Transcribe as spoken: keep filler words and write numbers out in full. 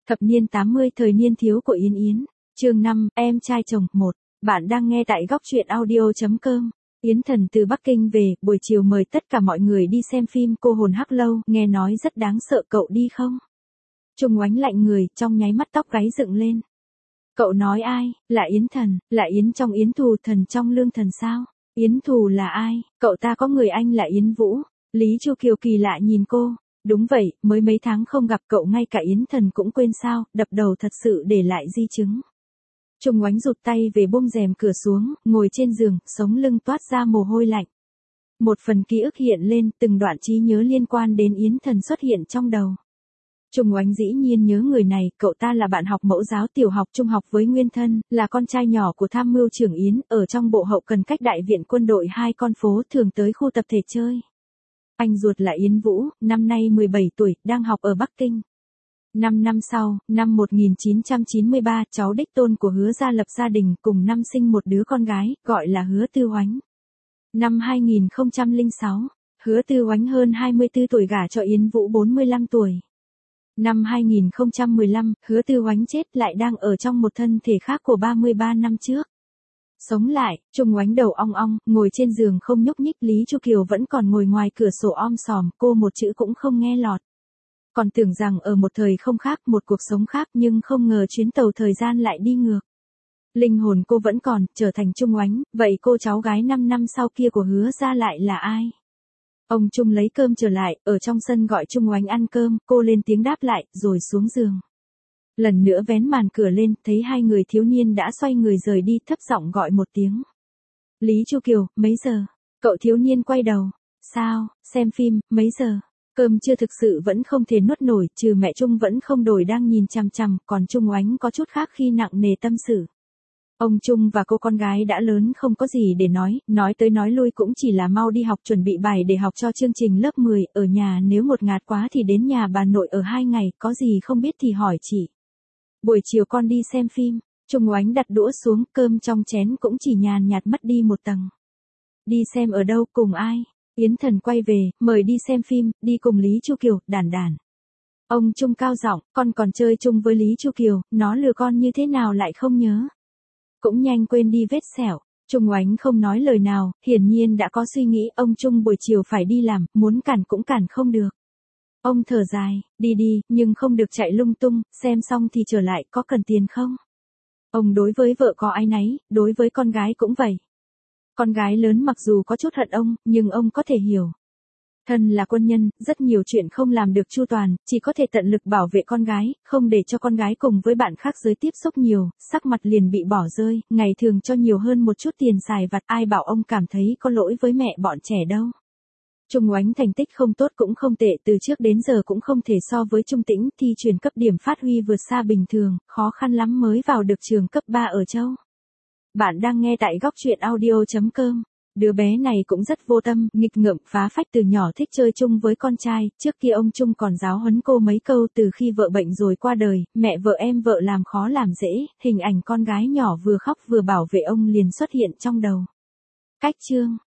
Thập niên tám mươi thời niên thiếu của Yến Yến. Chương năm, em trai chồng một. Bạn đang nghe tại góc truyện audio chấm com. Yến Thần từ Bắc Kinh về, buổi chiều mời tất cả mọi người đi xem phim Cô hồn hắc lâu, nghe nói rất đáng sợ, cậu đi không? Trung Oánh lạnh người, trong nháy mắt tóc gáy dựng lên. Cậu nói ai? Là Yến Thần, là Yến trong Yến Thù, thần trong Lương Thần sao? Yến Thù là ai? Cậu ta có người anh là Yến Vũ. Lý Chu Kiều kỳ lạ nhìn cô. Đúng vậy, mới mấy tháng không gặp cậu ngay cả Yến Thần cũng quên sao, đập đầu thật sự để lại di chứng. Trung Oánh rụt tay về buông rèm cửa xuống, ngồi trên giường, sống lưng toát ra mồ hôi lạnh. Một phần ký ức hiện lên, từng đoạn trí nhớ liên quan đến Yến Thần xuất hiện trong đầu. Trung Oánh dĩ nhiên nhớ người này, cậu ta là bạn học mẫu giáo tiểu học trung học với Nguyên Thân, là con trai nhỏ của tham mưu trưởng Yến, ở trong bộ hậu cần cách đại viện quân đội hai con phố, thường tới khu tập thể chơi. Anh ruột là Yến Vũ, năm nay mười bảy tuổi, đang học ở Bắc Kinh. Năm năm sau, năm một nghìn chín trăm chín mươi ba, cháu đích tôn của Hứa gia lập gia đình, cùng năm sinh một đứa con gái, gọi là Hứa Tư Oánh. Năm hai nghìn không trăm lẻ sáu, Hứa Tư Oánh hơn hai mươi tư tuổi gả cho Yến Vũ bốn mươi lăm tuổi. Năm hai nghìn không trăm mười lăm, Hứa Tư Oánh chết, lại đang ở trong một thân thể khác của ba mươi ba năm trước. Sống lại, Trung Oánh đầu ong ong, ngồi trên giường không nhúc nhích, Lý Chu Kiều vẫn còn ngồi ngoài cửa sổ om sòm, cô một chữ cũng không nghe lọt. Còn tưởng rằng ở một thời không khác, một cuộc sống khác, nhưng không ngờ chuyến tàu thời gian lại đi ngược. Linh hồn cô vẫn còn, trở thành Trung Oánh, vậy cô cháu gái năm năm sau kia của Hứa gia lại là ai? Ông Trung lấy cơm trở lại, ở trong sân gọi Trung Oánh ăn cơm, cô lên tiếng đáp lại, rồi xuống giường. Lần nữa vén màn cửa lên, thấy hai người thiếu niên đã xoay người rời đi, thấp giọng gọi một tiếng. Lý Chu Kiều, mấy giờ? Cậu thiếu niên quay đầu. Sao, xem phim, mấy giờ? Cơm chưa thực sự vẫn không thể nuốt nổi, trừ mẹ Trung vẫn không đổi đang nhìn chằm chằm, còn Trung Oánh có chút khác khi nặng nề tâm sự. Ông Trung và cô con gái đã lớn không có gì để nói, nói tới nói lui cũng chỉ là mau đi học chuẩn bị bài để học cho chương trình lớp mười, ở nhà nếu một ngạt quá thì đến nhà bà nội ở hai ngày, có gì không biết thì hỏi chị. Buổi chiều con đi xem phim, Trung Oánh đặt đũa xuống, cơm trong chén cũng chỉ nhàn nhạt mất đi một tầng. Đi xem ở đâu, cùng ai? Yến Thần quay về, mời đi xem phim, đi cùng Lý Chu Kiều, đản đản. Ông Trung cao giọng, con còn chơi chung với Lý Chu Kiều, nó lừa con như thế nào lại không nhớ. Cũng nhanh quên đi vết sẹo. Trung Oánh không nói lời nào, hiển nhiên đã có suy nghĩ, ông Trung buổi chiều phải đi làm, muốn cản cũng cản không được. Ông thở dài, đi đi, nhưng không được chạy lung tung, xem xong thì trở lại, có cần tiền không? Ông đối với vợ có áy náy, đối với con gái cũng vậy. Con gái lớn mặc dù có chút hận ông, nhưng ông có thể hiểu. Thân là quân nhân, rất nhiều chuyện không làm được chu toàn, chỉ có thể tận lực bảo vệ con gái, không để cho con gái cùng với bạn khác giới tiếp xúc nhiều, sắc mặt liền bị bỏ rơi, ngày thường cho nhiều hơn một chút tiền xài vặt, ai bảo ông cảm thấy có lỗi với mẹ bọn trẻ đâu. Trung Oánh thành tích không tốt cũng không tệ, từ trước đến giờ cũng không thể so với Trung Tĩnh, thi chuyển cấp điểm phát huy vượt xa bình thường, khó khăn lắm mới vào được trường cấp ba ở Châu. Bạn đang nghe tại góc truyện audio chấm com. Đứa bé này cũng rất vô tâm, nghịch ngợm, phá phách, từ nhỏ thích chơi chung với con trai, trước kia ông Trung còn giáo huấn cô mấy câu, từ khi vợ bệnh rồi qua đời, mẹ vợ em vợ làm khó làm dễ, hình ảnh con gái nhỏ vừa khóc vừa bảo vệ ông liền xuất hiện trong đầu. Cách chương